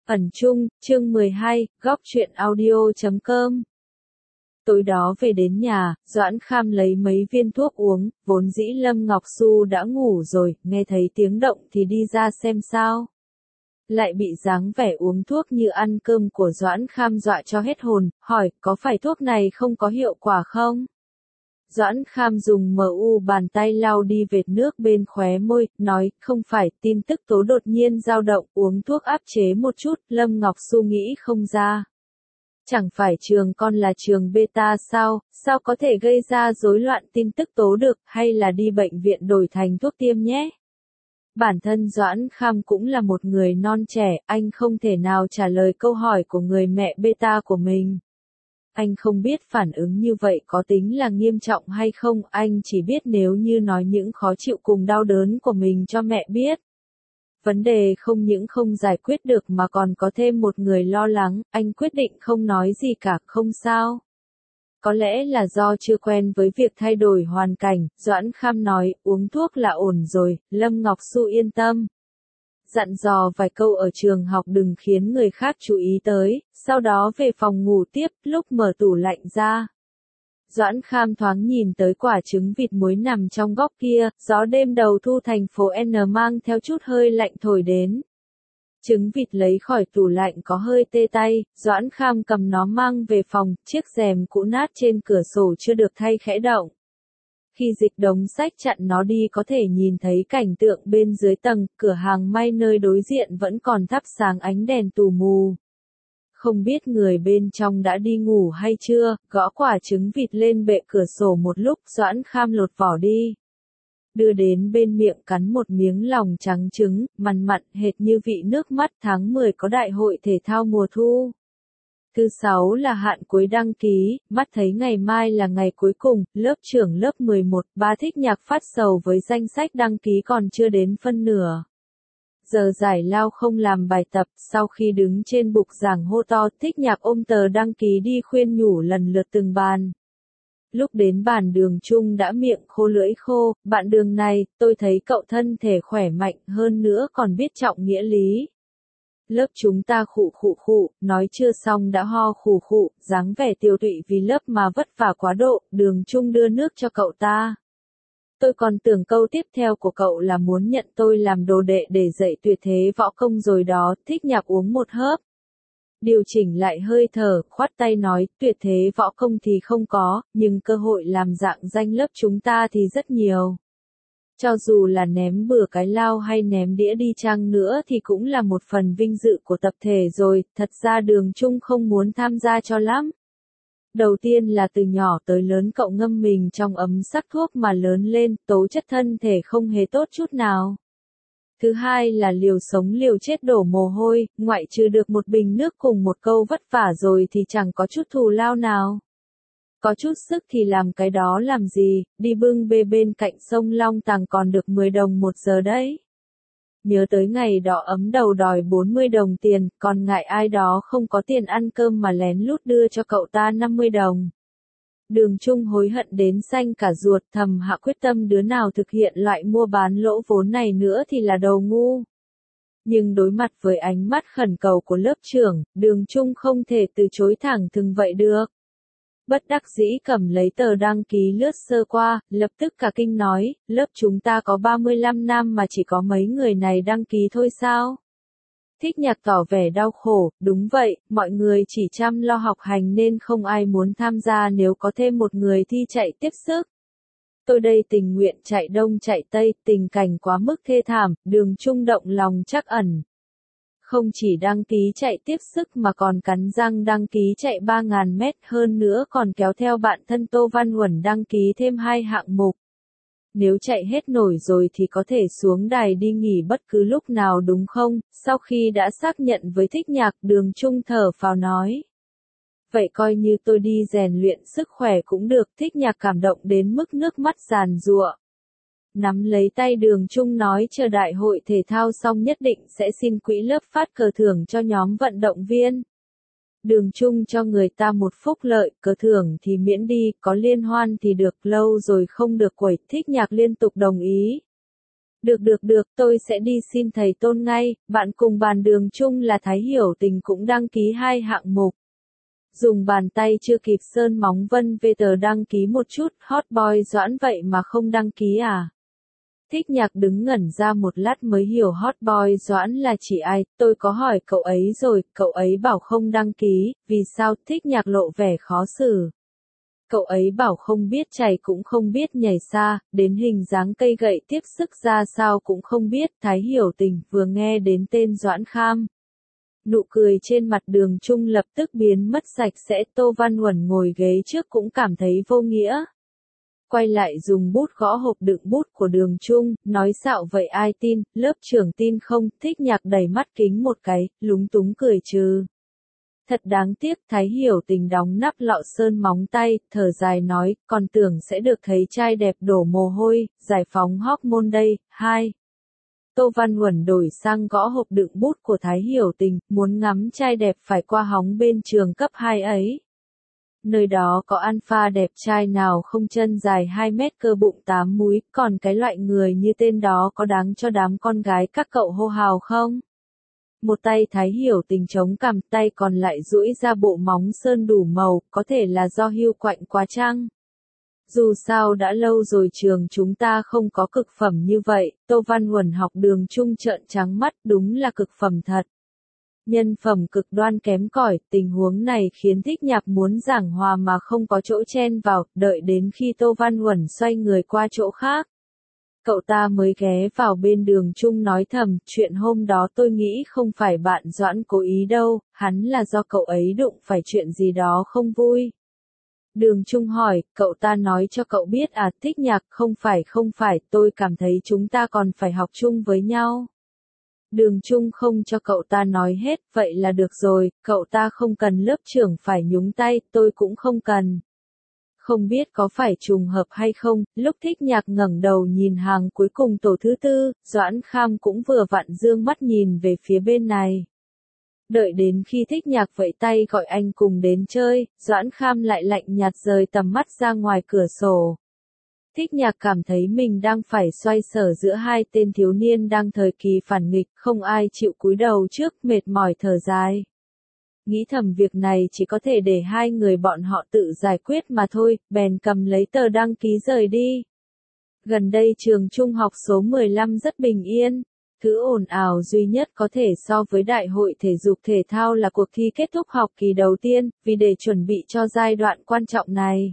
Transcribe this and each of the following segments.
Ẩn Chung, chương 12, góc truyện audio.com. Tối đó về đến nhà, Doãn Kham lấy mấy viên thuốc uống, vốn dĩ Lâm Ngọc Xu đã ngủ rồi, nghe thấy tiếng động thì đi ra xem sao. Lại bị dáng vẻ uống thuốc như ăn cơm của Doãn Kham dọa cho hết hồn, hỏi, có phải thuốc này không có hiệu quả không? Doãn Kham dùng bàn tay lau đi vệt nước bên khóe môi, nói, không phải, tin tức tố đột nhiên dao động, uống thuốc áp chế một chút, Lâm Ngọc Xu nghĩ không ra. Chẳng phải trường con là trường beta sao có thể gây ra rối loạn tin tức tố được, hay là đi bệnh viện đổi thành thuốc tiêm nhé? Bản thân Doãn Kham cũng là một người non trẻ, anh không thể nào trả lời câu hỏi của người mẹ beta của mình. Anh không biết phản ứng như vậy có tính là nghiêm trọng hay không, anh chỉ biết nếu như nói những khó chịu cùng đau đớn của mình cho mẹ biết. Vấn đề không những không giải quyết được mà còn có thêm một người lo lắng, anh quyết định không nói gì cả, không sao. Có lẽ là do chưa quen với việc thay đổi hoàn cảnh, Doãn Kham nói, uống thuốc là ổn rồi, Lâm Ngọc Xu yên tâm. Dặn dò vài câu ở trường học đừng khiến người khác chú ý tới, sau đó về phòng ngủ tiếp, lúc mở tủ lạnh ra. Doãn Kham thoáng nhìn tới quả trứng vịt muối nằm trong góc kia, gió đêm đầu thu thành phố N mang theo chút hơi lạnh thổi đến. Trứng vịt lấy khỏi tủ lạnh có hơi tê tay, Doãn Kham cầm nó mang về phòng, chiếc rèm cũ nát trên cửa sổ chưa được thay khẽ động. Khi dịch đống sách chặn nó đi có thể nhìn thấy cảnh tượng bên dưới tầng, cửa hàng may nơi đối diện vẫn còn thắp sáng ánh đèn tù mù. Không biết người bên trong đã đi ngủ hay chưa, gõ quả trứng vịt lên bệ cửa sổ một lúc, Doãn Kham lột vỏ đi. Đưa đến bên miệng cắn một miếng lòng trắng trứng, mặn mặn hệt như vị nước mắt. Tháng 10 có đại hội thể thao mùa thu. Thứ 6 là hạn cuối đăng ký, mắt thấy ngày mai là ngày cuối cùng, lớp trưởng lớp 11, ba Thích Nhạc phát sầu với danh sách đăng ký còn chưa đến phân nửa. Giờ giải lao không làm bài tập, sau khi đứng trên bục giảng hô to, Thích Nhạc ôm tờ đăng ký đi khuyên nhủ lần lượt từng bàn. Lúc đến bàn Đường Chung đã miệng khô lưỡi khô, bạn Đường này, tôi thấy cậu thân thể khỏe mạnh hơn nữa còn biết trọng nghĩa lý. Lớp chúng ta khụ, nói chưa xong đã ho khụ, dáng vẻ tiêu tụy vì lớp mà vất vả quá độ, Đường Chung đưa nước cho cậu ta. Tôi còn tưởng câu tiếp theo của cậu là muốn nhận tôi làm đồ đệ để dạy tuyệt thế võ công rồi đó, Thích Nhạc uống một hớp. Điều chỉnh lại hơi thở, khoát tay nói, tuyệt thế võ công thì không có, nhưng cơ hội làm dạng danh lớp chúng ta thì rất nhiều. Cho dù là ném bừa cái lao hay ném đĩa đi chăng nữa thì cũng là một phần vinh dự của tập thể rồi, thật ra Đường Chung không muốn tham gia cho lắm. Đầu tiên là từ nhỏ tới lớn cậu ngâm mình trong ấm sắc thuốc mà lớn lên, tố chất thân thể không hề tốt chút nào. Thứ hai là liều sống liều chết đổ mồ hôi, ngoại trừ được một bình nước cùng một câu vất vả rồi thì chẳng có chút thù lao nào. Có chút sức thì làm cái đó làm gì, đi bưng bê bên cạnh sông Long Tàng còn được 10 đồng một giờ đấy. Nhớ tới ngày đó ấm đầu đòi 40 đồng tiền, còn ngại ai đó không có tiền ăn cơm mà lén lút đưa cho cậu ta 50 đồng. Đường Chung hối hận đến xanh cả ruột, thầm hạ quyết tâm đứa nào thực hiện loại mua bán lỗ vốn này nữa thì là đầu ngu. Nhưng đối mặt với ánh mắt khẩn cầu của lớp trưởng, Đường Chung không thể từ chối thẳng thừng vậy được. Bất đắc dĩ cầm lấy tờ đăng ký lướt sơ qua, lập tức cả kinh nói, lớp chúng ta có 35 năm mà chỉ có mấy người này đăng ký thôi sao? Thích Nhạc tỏ vẻ đau khổ, đúng vậy, mọi người chỉ chăm lo học hành nên không ai muốn tham gia nếu có thêm một người thi chạy tiếp sức. Tôi đây tình nguyện chạy đông chạy tây, tình cảnh quá mức thê thảm, Đường Chung động lòng trắc ẩn. Không chỉ đăng ký chạy tiếp sức mà còn cắn răng đăng ký chạy 3.000 mét, hơn nữa còn kéo theo bạn thân Tô Văn Huẩn đăng ký thêm 2 hạng mục. Nếu chạy hết nổi rồi thì có thể xuống đài đi nghỉ bất cứ lúc nào đúng không? Sau khi đã xác nhận với Thích Nhạc, Đường Chung thở phào nói. Vậy coi như tôi đi rèn luyện sức khỏe cũng được, Thích Nhạc cảm động đến mức nước mắt giàn giụa. Nắm lấy tay Đường Chung nói chờ đại hội thể thao xong nhất định sẽ xin quỹ lớp phát cờ thưởng cho nhóm vận động viên. Đường Chung cho người ta một phúc lợi, cờ thưởng thì miễn đi, có liên hoan thì được, lâu rồi không được quẩy, Thích Nhạc liên tục đồng ý. Được, tôi sẽ đi xin thầy Tôn ngay, bạn cùng bàn đường chung là Thái Hiểu Tình cũng đăng ký 2 hạng mục. Dùng bàn tay chưa kịp sơn móng Vân VT đăng ký một chút, hot boy Doãn vậy mà không đăng ký à? Thích Nhạc đứng ngẩn ra một lát mới hiểu hot boy Doãn là chỉ ai, tôi có hỏi cậu ấy rồi, cậu ấy bảo không đăng ký, vì sao? Thích Nhạc lộ vẻ khó xử. Cậu ấy bảo không biết chạy cũng không biết nhảy xa, đến hình dáng cây gậy tiếp sức ra sao cũng không biết. Thái Hiểu Tình vừa nghe đến tên Doãn Kham, nụ cười trên mặt Đường Trung lập tức biến mất sạch sẽ. Tô Văn Uẩn ngồi ghế trước cũng cảm thấy vô nghĩa. Quay lại dùng bút gõ hộp đựng bút của Đường Trung, nói xạo vậy ai tin, lớp trưởng tin không? Thích Nhạc đẩy mắt kính một cái, lúng túng cười trừ. Thật đáng tiếc. Thái Hiểu Tình đóng nắp lọ sơn móng tay, thở dài nói, còn tưởng sẽ được thấy trai đẹp đổ mồ hôi, giải phóng hormone đây. 2. Tô Văn Uẩn đổi sang gõ hộp đựng bút của Thái Hiểu Tình, muốn ngắm trai đẹp phải qua hóng bên trường cấp 2 ấy. Nơi đó có alpha đẹp trai nào không, chân dài 2 mét cơ bụng 8 múi, còn cái loại người như tên đó có đáng cho đám con gái các cậu hô hào không? Một tay Thái Hiểu Tình chống cằm, tay còn lại duỗi ra bộ móng sơn đủ màu, có thể là do hưu quạnh quá chăng? Dù sao đã lâu rồi trường chúng ta không có cực phẩm như vậy. Tô Văn Uẩn học Đường Trung trợn trắng mắt, đúng là cực phẩm thật. Nhân phẩm cực đoan kém cỏi. Tình huống này khiến Thích Nhạc muốn giảng hòa mà không có chỗ chen vào, đợi đến khi Tô Văn Uẩn xoay người qua chỗ khác. Cậu ta mới ghé vào bên Đường Trung nói thầm, chuyện hôm đó tôi nghĩ không phải bạn Doãn cố ý đâu, hắn là do cậu ấy đụng phải chuyện gì đó không vui. Đường Trung hỏi, cậu ta nói cho cậu biết à? Thích Nhạc, không phải, tôi cảm thấy chúng ta còn phải học chung với nhau. Đường Trung không cho cậu ta nói hết, vậy là được rồi, cậu ta không cần lớp trưởng phải nhúng tay, tôi cũng không cần. Không biết có phải trùng hợp hay không, lúc Thích Nhạc ngẩng đầu nhìn hàng cuối cùng tổ thứ tư, Doãn Kham cũng vừa vặn dương mắt nhìn về phía bên này. Đợi đến khi Thích Nhạc vẫy tay gọi anh cùng đến chơi, Doãn Kham lại lạnh nhạt rời tầm mắt ra ngoài cửa sổ. Thích Nhạc cảm thấy mình đang phải xoay sở giữa hai tên thiếu niên đang thời kỳ phản nghịch, không ai chịu cúi đầu trước, mệt mỏi thở dài. Nghĩ thầm việc này chỉ có thể để hai người bọn họ tự giải quyết mà thôi, bèn cầm lấy tờ đăng ký rời đi. Gần đây trường trung học số 15 rất bình yên. Thứ ồn ào duy nhất có thể so với đại hội thể dục thể thao là cuộc thi kết thúc học kỳ đầu tiên, vì để chuẩn bị cho giai đoạn quan trọng này.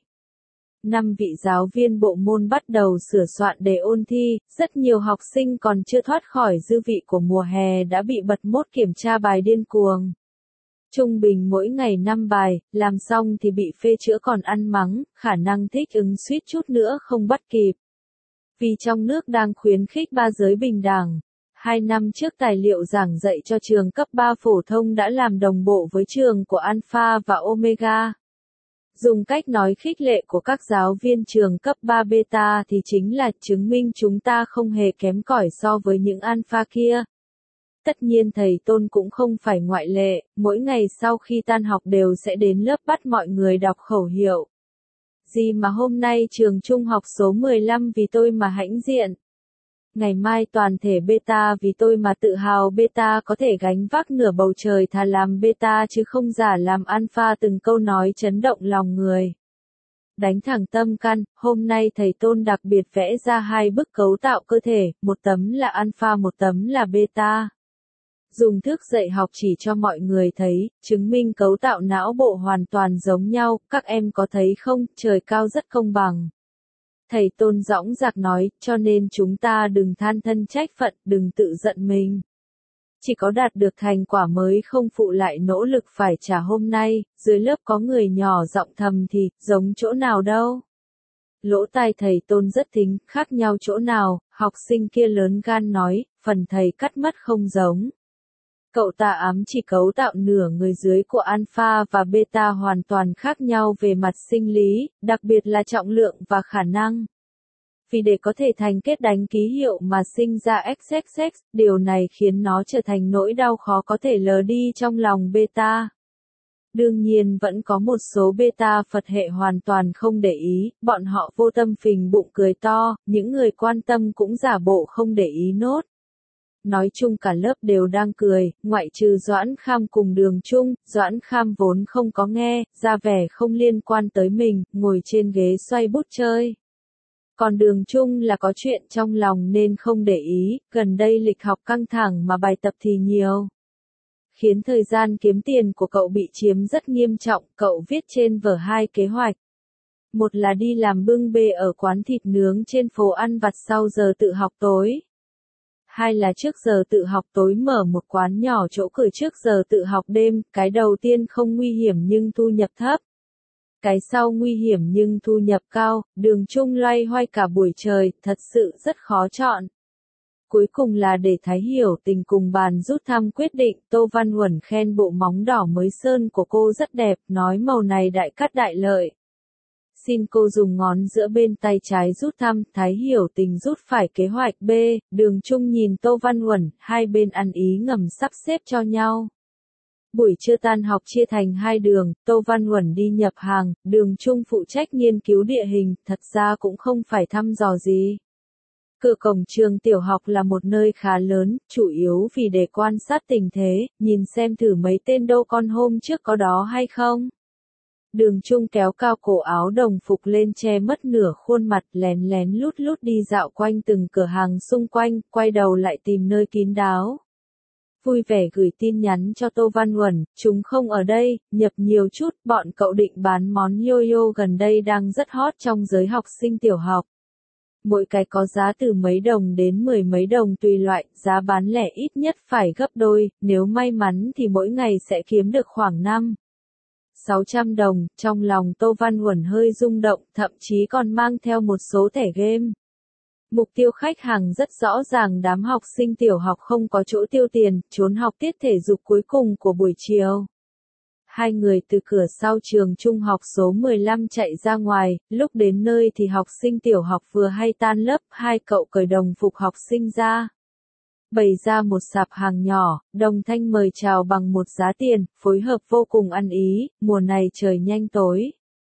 5 vị giáo viên bộ môn bắt đầu sửa soạn đề ôn thi, rất nhiều học sinh còn chưa thoát khỏi dư vị của mùa hè đã bị bật mốt kiểm tra bài điên cuồng. Trung bình mỗi ngày 5 bài, làm xong thì bị phê chữa còn ăn mắng, khả năng thích ứng suýt chút nữa không bắt kịp. Vì trong nước đang khuyến khích ba giới bình đẳng. 2 năm trước tài liệu giảng dạy cho trường cấp 3 phổ thông đã làm đồng bộ với trường của Alpha và Omega. Dùng cách nói khích lệ của các giáo viên trường cấp 3 beta thì chính là chứng minh chúng ta không hề kém cỏi so với những alpha kia. Tất nhiên thầy Tôn cũng không phải ngoại lệ, mỗi ngày sau khi tan học đều sẽ đến lớp bắt mọi người đọc khẩu hiệu. Gì mà hôm nay trường trung học số 15 vì tôi mà hãnh diện. Ngày mai toàn thể beta vì tôi mà tự hào, beta có thể gánh vác nửa bầu trời, thà làm beta chứ không giả làm alpha. Từng câu nói chấn động lòng người. Đánh thẳng tâm can, hôm nay thầy Tôn đặc biệt vẽ ra 2 bức cấu tạo cơ thể, một tấm là alpha một tấm là beta. Dùng thước dạy học chỉ cho mọi người thấy, chứng minh cấu tạo não bộ hoàn toàn giống nhau, các em có thấy không, trời cao rất công bằng. Thầy Tôn dõng dạc nói, cho nên chúng ta đừng than thân trách phận, đừng tự giận mình. Chỉ có đạt được thành quả mới không phụ lại nỗ lực phải trả. Hôm nay, dưới lớp có người nhỏ giọng thầm thì, giống chỗ nào đâu. Lỗ tai thầy Tôn rất thính, khác nhau chỗ nào, học sinh kia lớn gan nói, phần thầy cắt mất không giống. Cậu ta ám chỉ cấu tạo nửa người dưới của alpha và beta hoàn toàn khác nhau về mặt sinh lý, đặc biệt là trọng lượng và khả năng. Vì để có thể thành kết đánh ký hiệu mà sinh ra XXX, điều này khiến nó trở thành nỗi đau khó có thể lờ đi trong lòng beta. Đương nhiên vẫn có một số beta Phật hệ hoàn toàn không để ý, bọn họ vô tâm phình bụng cười to, những người quan tâm cũng giả bộ không để ý nốt. Nói chung cả lớp đều đang cười, ngoại trừ Doãn Kham cùng Đường Trung, Doãn Kham vốn không có nghe, ra vẻ không liên quan tới mình, ngồi trên ghế xoay bút chơi. Còn Đường Trung là có chuyện trong lòng nên không để ý, gần đây lịch học căng thẳng mà bài tập thì nhiều. Khiến thời gian kiếm tiền của cậu bị chiếm rất nghiêm trọng, cậu viết trên vở hai kế hoạch. Một là đi làm bưng bê ở quán thịt nướng trên phố ăn vặt sau giờ tự học tối. Hai là trước giờ tự học tối mở một quán nhỏ chỗ cửa trước giờ tự học đêm, cái đầu tiên không nguy hiểm nhưng thu nhập thấp. Cái sau nguy hiểm nhưng thu nhập cao, Đường Trung loay hoay cả buổi trời, thật sự rất khó chọn. Cuối cùng là để Thái Hiểu Tình cùng bàn rút thăm quyết định, Tô Văn Huẩn khen bộ móng đỏ mới sơn của cô rất đẹp, nói màu này đại cắt đại lợi. Xin cô dùng ngón giữa bên tay trái rút thăm, Thái Hiểu Tình rút phải kế hoạch B, Đường Trung nhìn Tô Văn Huẩn, hai bên ăn ý ngầm sắp xếp cho nhau. Buổi trưa tan học chia thành hai đường, Tô Văn Huẩn đi nhập hàng, Đường Trung phụ trách nghiên cứu địa hình, thật ra cũng không phải thăm dò gì. Cửa cổng trường tiểu học là một nơi khá lớn, chủ yếu vì để quan sát tình thế, nhìn xem thử mấy tên đô con hôm trước có đó hay không. Đường Trung kéo cao cổ áo đồng phục lên che mất nửa khuôn mặt, lén lén lút lút đi dạo quanh từng cửa hàng xung quanh, quay đầu lại tìm nơi kín đáo. Vui vẻ gửi tin nhắn cho Tô Văn Huẩn, chúng không ở đây, nhập nhiều chút, bọn cậu định bán món yo-yo gần đây đang rất hot trong giới học sinh tiểu học. Mỗi cái có giá từ mấy đồng đến 10 mấy đồng tùy loại, giá bán lẻ ít nhất phải gấp đôi, nếu may mắn thì mỗi ngày sẽ kiếm được khoảng 500-600 đồng, trong lòng Tô Văn Huẩn hơi rung động, thậm chí còn mang theo một số thẻ game. Mục tiêu khách hàng rất rõ ràng, đám học sinh tiểu học không có chỗ tiêu tiền, trốn học tiết thể dục cuối cùng của buổi chiều. Hai người từ cửa sau trường trung học số 15 chạy ra ngoài, lúc đến nơi thì học sinh tiểu học vừa hay tan lớp, hai cậu cởi đồng phục học sinh ra. Bày ra một sạp hàng nhỏ, đồng thanh mời chào bằng một giá tiền, phối hợp vô cùng ăn ý, mùa này trời nhanh tối.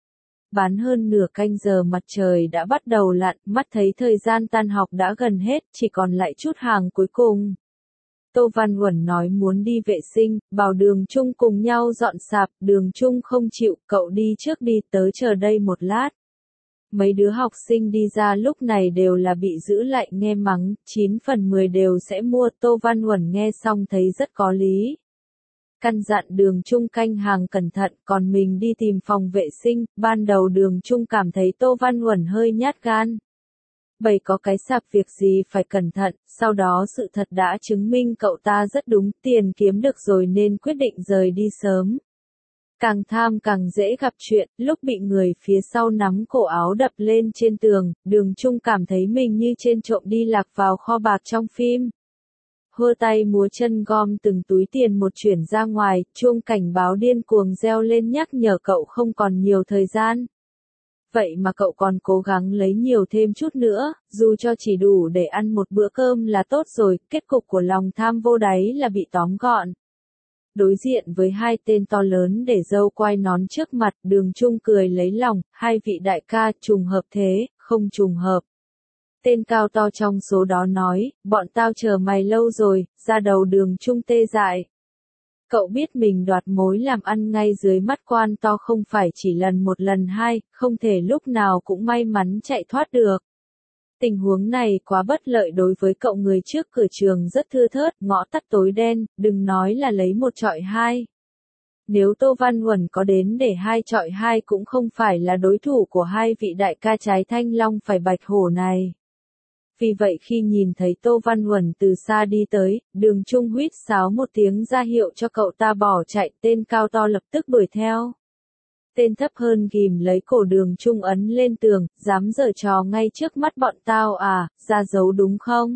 Bán hơn nửa canh giờ mặt trời đã bắt đầu lặn, mắt thấy thời gian tan học đã gần hết, chỉ còn lại chút hàng cuối cùng. Tô Văn Huẩn nói muốn đi vệ sinh, bảo Đường Trung cùng nhau dọn sạp, Đường Trung không chịu, cậu đi trước đi, tớ chờ đây một lát. Mấy đứa học sinh đi ra lúc này đều là bị giữ lại nghe mắng, 9 phần 10 đều sẽ mua, Tô Văn Huẩn nghe xong thấy rất có lý. Căn dặn Đường Trung canh hàng cẩn thận, còn mình đi tìm phòng vệ sinh, ban đầu Đường Trung cảm thấy Tô Văn Huẩn hơi nhát gan. Bày có cái sạp việc gì phải cẩn thận, sau đó sự thật đã chứng minh cậu ta rất đúng, tiền kiếm được rồi nên quyết định rời đi sớm. Càng tham càng dễ gặp chuyện, lúc bị người phía sau nắm cổ áo đập lên trên tường, Đường Trung cảm thấy mình như trên trộm đi lạc vào kho bạc trong phim. Hơ tay múa chân gom từng túi tiền một chuyển ra ngoài, chuông cảnh báo điên cuồng reo lên nhắc nhở cậu không còn nhiều thời gian. Vậy mà cậu còn cố gắng lấy nhiều thêm chút nữa, dù cho chỉ đủ để ăn một bữa cơm là tốt rồi, kết cục của lòng tham vô đáy là bị tóm gọn. Đối diện với hai tên to lớn để dâu quai nón trước mặt, Đường Trung cười lấy lòng, hai vị đại ca, trùng hợp thế, không trùng hợp. Tên cao to trong số đó nói, bọn tao chờ mày lâu rồi, ra đầu Đường Trung tê dại. Cậu biết mình đoạt mối làm ăn ngay dưới mắt quan to không phải chỉ lần một lần hai, không thể lúc nào cũng may mắn chạy thoát được. Tình huống này quá bất lợi đối với cậu, người trước cửa trường rất thưa thớt, ngõ tắt tối đen, đừng nói là lấy một chọi hai. Nếu Tô Văn Huẩn có đến để hai chọi hai cũng không phải là đối thủ của hai vị đại ca trái thanh long phải bạch hổ này. Vì vậy khi nhìn thấy Tô Văn Huẩn từ xa đi tới, Đường Trung huýt sáo một tiếng ra hiệu cho cậu ta bỏ chạy, tên cao to lập tức đuổi theo. Tên thấp hơn ghim lấy cổ Đường Trung ấn lên tường, dám giở trò ngay trước mắt bọn tao à, ra dấu đúng không?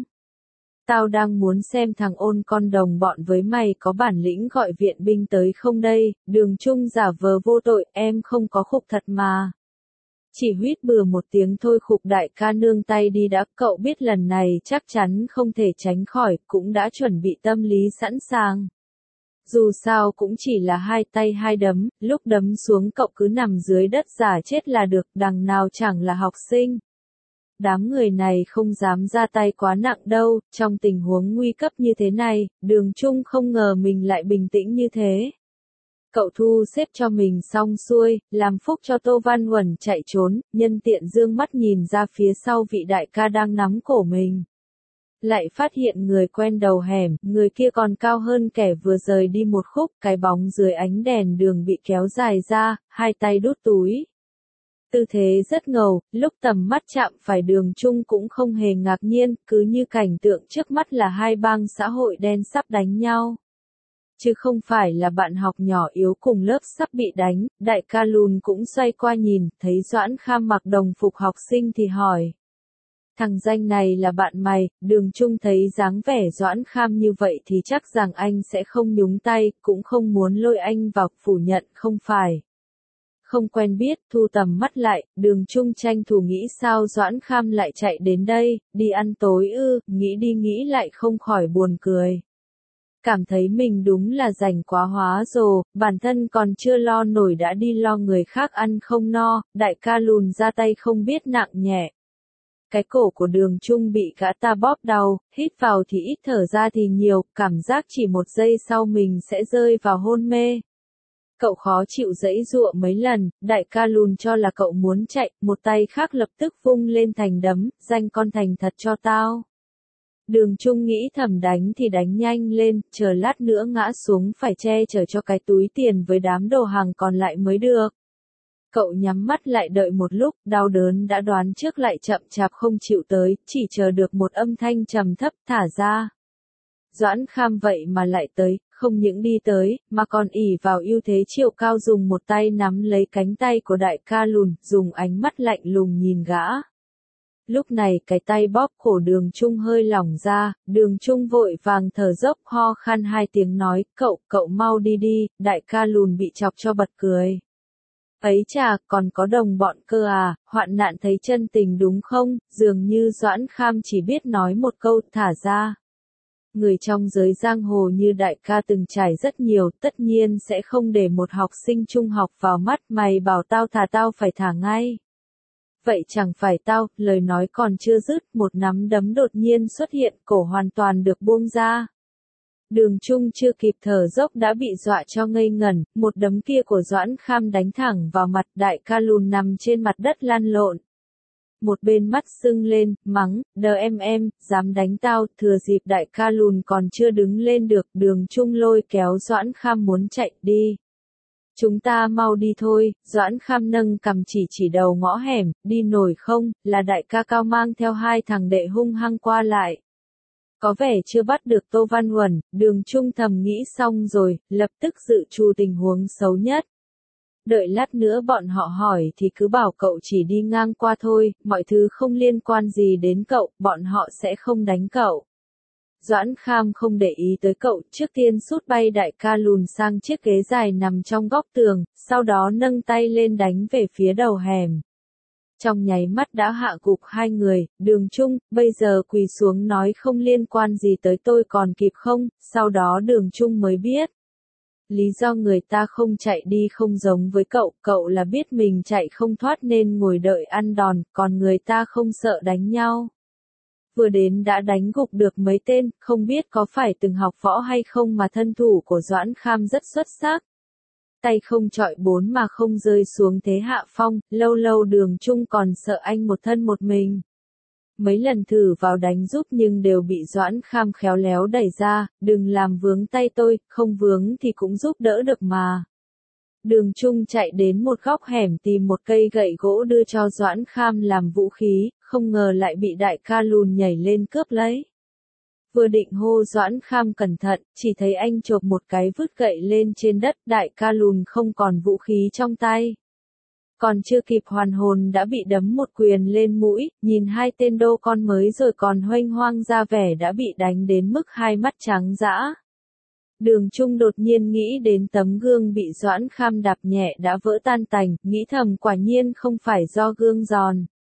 Tao đang muốn xem thằng ôn con đồng bọn với mày có bản lĩnh gọi viện binh tới không đây, Đường Trung giả vờ vô tội, em không có khục thật mà. Chỉ huýt bừa một tiếng thôi, khục đại ca nương tay đi đã, cậu biết lần này chắc chắn không thể tránh khỏi, cũng đã chuẩn bị tâm lý sẵn sàng. Dù sao cũng chỉ là hai tay hai đấm, lúc đấm xuống cậu cứ nằm dưới đất giả chết là được, đằng nào chẳng là học sinh. Đám người này không dám ra tay quá nặng đâu, trong tình huống nguy cấp như thế này, Đường Trung không ngờ mình lại bình tĩnh như thế. Cậu thu xếp cho mình xong xuôi, làm phúc cho Tô Văn Uẩn chạy trốn, nhân tiện dương mắt nhìn ra phía sau vị đại ca đang nắm cổ mình. Lại phát hiện người quen đầu hẻm, người kia còn cao hơn kẻ vừa rời đi một khúc, cái bóng dưới ánh đèn đường bị kéo dài ra, hai tay đút túi. Tư thế rất ngầu, lúc tầm mắt chạm phải Đường Trung cũng không hề ngạc nhiên, cứ như cảnh tượng trước mắt là hai bang xã hội đen sắp đánh nhau. Chứ không phải là bạn học nhỏ yếu cùng lớp sắp bị đánh, đại ca lùn cũng xoay qua nhìn, thấy Doãn Kham mặc đồng phục học sinh thì hỏi. Thằng danh này là bạn mày, Đường Trung thấy dáng vẻ Doãn Kham như vậy thì chắc rằng anh sẽ không nhúng tay, cũng không muốn lôi anh vào, phủ nhận không phải. Không quen biết, thu tầm mắt lại, Đường Trung tranh thủ nghĩ sao Doãn Kham lại chạy đến đây, đi ăn tối ư, nghĩ đi nghĩ lại không khỏi buồn cười. Cảm thấy mình đúng là rảnh quá hóa rồ, bản thân còn chưa lo nổi đã đi lo người khác ăn không no, đại ca lùn ra tay không biết nặng nhẹ. Cái cổ của Đường Trung bị gã ta bóp đau, hít vào thì ít thở ra thì nhiều, cảm giác chỉ một giây sau mình sẽ rơi vào hôn mê. Cậu khó chịu giãy giụa mấy lần, đại ca lùn cho là cậu muốn chạy, một tay khác lập tức vung lên thành đấm, danh con thành thật cho tao. Đường Trung nghĩ thầm đánh thì đánh nhanh lên, chờ lát nữa ngã xuống phải che chở cho cái túi tiền với đám đồ hàng còn lại mới được. Cậu nhắm mắt lại đợi một lúc, đau đớn đã đoán trước lại chậm chạp không chịu tới, chỉ chờ được một âm thanh trầm thấp thả ra. Doãn Kham vậy mà lại tới, không những đi tới, mà còn ỷ vào ưu thế chiều cao dùng một tay nắm lấy cánh tay của đại ca lùn, dùng ánh mắt lạnh lùng nhìn gã. Lúc này cái tay bóp cổ Đường Trung hơi lỏng ra, Đường Trung vội vàng thở dốc ho khan hai tiếng nói, cậu mau đi đi, đại ca lùn bị chọc cho bật cười. Ấy chà, còn có đồng bọn cơ à, hoạn nạn thấy chân tình đúng không, dường như Doãn Kham chỉ biết nói một câu, thả ra. Người trong giới giang hồ như đại ca từng trải rất nhiều, tất nhiên sẽ không để một học sinh trung học vào mắt, mày bảo tao thả tao phải thả ngay. Vậy chẳng phải tao, lời nói còn chưa dứt, một nắm đấm đột nhiên xuất hiện, cổ hoàn toàn được buông ra. Đường Trung chưa kịp thở dốc đã bị dọa cho ngây ngẩn, một đấm kia của Doãn Kham đánh thẳng vào mặt, đại ca lùn nằm trên mặt đất lăn lộn. Một bên mắt sưng lên, mắng, em, dám đánh tao, thừa dịp đại ca lùn còn chưa đứng lên được, Đường Trung lôi kéo Doãn Kham muốn chạy đi. Chúng ta mau đi thôi, Doãn Kham nâng cằm chỉ đầu ngõ hẻm, đi nổi không, là đại ca cao mang theo hai thằng đệ hung hăng qua lại. Có vẻ chưa bắt được Tô Văn Uẩn, Đường Trung thầm nghĩ xong rồi, lập tức dự trù tình huống xấu nhất. Đợi lát nữa bọn họ hỏi thì cứ bảo cậu chỉ đi ngang qua thôi, mọi thứ không liên quan gì đến cậu, bọn họ sẽ không đánh cậu. Doãn Kham không để ý tới cậu, trước tiên sút bay đại ca lùn sang chiếc ghế dài nằm trong góc tường, sau đó nâng tay lên đánh về phía đầu hẻm. Trong nháy mắt đã hạ gục hai người, Đường Trung, bây giờ quỳ xuống nói không liên quan gì tới tôi còn kịp không, sau đó Đường Trung mới biết. Lý do người ta không chạy đi không giống với cậu là biết mình chạy không thoát nên ngồi đợi ăn đòn, còn người ta không sợ đánh nhau. Vừa đến đã đánh gục được mấy tên, không biết có phải từng học võ hay không mà thân thủ của Doãn Kham rất xuất sắc. Tay không chọi bốn mà không rơi xuống thế hạ phong, lâu lâu Đường Trung còn sợ anh một thân một mình. Mấy lần thử vào đánh giúp nhưng đều bị Doãn Kham khéo léo đẩy ra, đừng làm vướng tay tôi, không vướng thì cũng giúp đỡ được mà. Đường Trung chạy đến một góc hẻm tìm một cây gậy gỗ đưa cho Doãn Kham làm vũ khí, không ngờ lại bị đại ca lùn nhảy lên cướp lấy. Vừa định hô Doãn Kham cẩn thận, chỉ thấy anh chộp một cái vứt gậy lên trên đất, đại ca lùn không còn vũ khí trong tay. Còn chưa kịp hoàn hồn đã bị đấm một quyền lên mũi, nhìn hai tên đô con mới rồi còn huênh hoang ra vẻ đã bị đánh đến mức hai mắt trắng dã. Đường Trung đột nhiên nghĩ đến tấm gương bị Doãn Kham đạp nhẹ đã vỡ tan tành, nghĩ thầm quả nhiên không phải do gương giòn.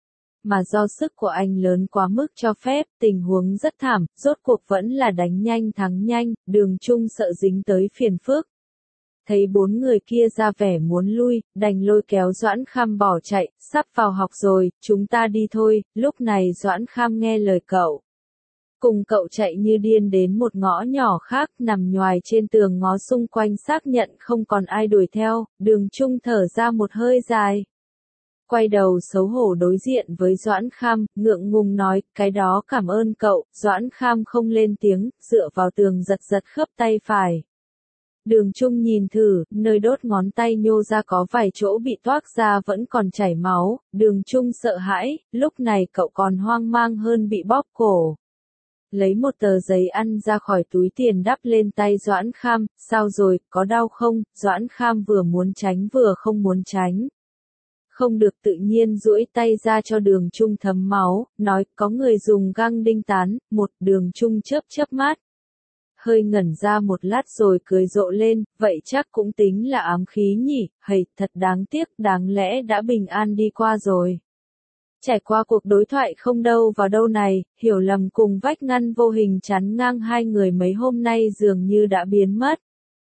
mà do sức của anh lớn quá mức cho phép, tình huống rất thảm, rốt cuộc vẫn là đánh nhanh thắng nhanh, Đường Trung sợ dính tới phiền phức. Thấy 4 người kia ra vẻ muốn lui, đành lôi kéo Doãn Kham bỏ chạy, sắp vào học rồi, chúng ta đi thôi, lúc này Doãn Kham nghe lời cậu. Cùng cậu chạy như điên đến một ngõ nhỏ khác, nằm nhoài trên tường ngó xung quanh xác nhận không còn ai đuổi theo, Đường Trung thở ra một hơi dài. Quay đầu xấu hổ đối diện với Doãn Kham, ngượng ngùng nói, cái đó cảm ơn cậu, Doãn Kham không lên tiếng, dựa vào tường giật giật khớp tay phải. Đường Trung nhìn thử, nơi đốt ngón tay nhô ra có vài chỗ bị toác ra vẫn còn chảy máu, Đường Trung sợ hãi, lúc này cậu còn hoang mang hơn bị bóp cổ. Lấy một tờ giấy ăn ra khỏi túi tiền đắp lên tay Doãn Kham, sao rồi, có đau không? Doãn Kham vừa muốn tránh vừa không muốn tránh. Không được tự nhiên duỗi tay ra cho Đường Trung thấm máu, nói, có người dùng găng đinh tán, một Đường Trung chớp chớp mắt. Hơi ngẩn ra một lát rồi cười rộ lên, vậy chắc cũng tính là ám khí nhỉ, hầy, thật đáng tiếc, đáng lẽ đã bình an đi qua rồi. Trải qua cuộc đối thoại không đâu vào đâu này, hiểu lầm cùng vách ngăn vô hình chắn ngang hai người mấy hôm nay dường như đã biến mất.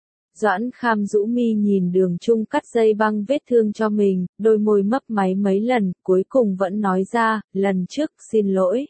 Doãn Kham rũ mi nhìn Đường Trung cắt dây băng vết thương cho mình, đôi môi mấp máy mấy lần, cuối cùng vẫn nói ra, lần trước, xin lỗi.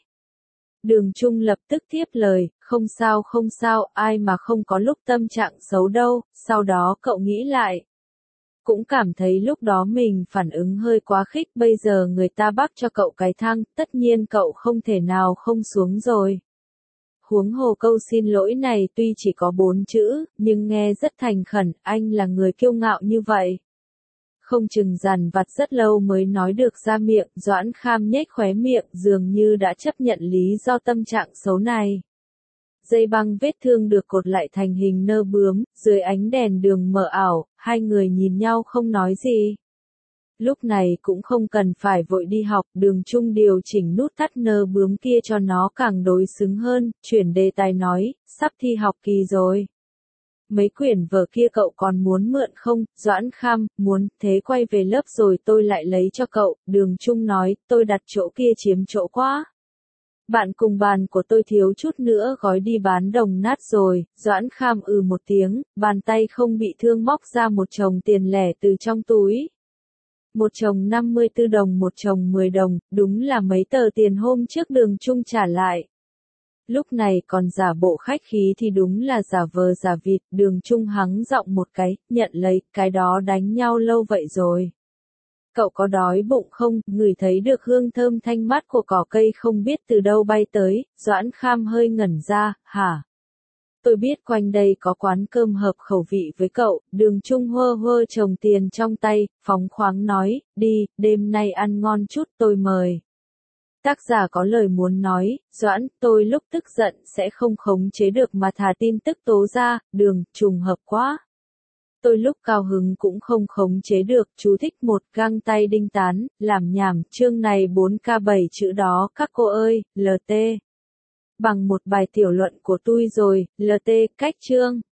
Đường Trung lập tức tiếp lời, không sao, ai mà không có lúc tâm trạng xấu đâu, sau đó cậu nghĩ lại. Cũng cảm thấy lúc đó mình phản ứng hơi quá khích, bây giờ người ta bắt cho cậu cái thang, tất nhiên cậu không thể nào không xuống rồi. Huống hồ câu xin lỗi này tuy chỉ có 4 chữ, nhưng nghe rất thành khẩn, anh là người kiêu ngạo như vậy. Không chừng dằn vặt rất lâu mới nói được ra miệng, Doãn Kham nhếch khóe miệng, dường như đã chấp nhận lý do tâm trạng xấu này. Dây băng vết thương được cột lại thành hình nơ bướm, dưới ánh đèn đường mờ ảo, hai người nhìn nhau không nói gì. Lúc này cũng không cần phải vội đi học, Đường Trung điều chỉnh nút thắt nơ bướm kia cho nó càng đối xứng hơn, chuyển đề tài nói, sắp thi học kỳ rồi. Mấy quyển vở kia cậu còn muốn mượn không? Doãn Kham, muốn, thế quay về lớp rồi tôi lại lấy cho cậu, Đường Trung nói, tôi đặt chỗ kia chiếm chỗ quá. Bạn cùng bàn của tôi thiếu chút nữa gói đi bán đồng nát rồi, Doãn Kham một tiếng, bàn tay không bị thương móc ra một chồng tiền lẻ từ trong túi. Một chồng 54 đồng, một chồng 10 đồng, đúng là mấy tờ tiền hôm trước Đường Trung trả lại. Lúc này còn giả bộ khách khí thì đúng là giả vờ giả vịt, Đường Trung hắng giọng một cái, nhận lấy, cái đó đánh nhau lâu vậy rồi. Cậu có đói bụng không? Ngửi thấy được hương thơm thanh mát của cỏ cây không biết từ đâu bay tới, Doãn Kham hơi ngẩn ra, hả? Tôi biết quanh đây có quán cơm hợp khẩu vị với cậu, Đường Trung hơ hơ chồng tiền trong tay, phóng khoáng nói, đi, đêm nay ăn ngon chút tôi mời. Tác giả có lời muốn nói, Doãn, tôi lúc tức giận sẽ không khống chế được mà thả tin tức tố ra, Đường, trùng hợp quá. Tôi lúc cao hứng cũng không khống chế được, chú thích một găng tay đinh tán, làm nhảm, chương này 4K7 chữ đó, các cô ơi, LT. Bằng một bài tiểu luận của tôi rồi, LT, cách chương.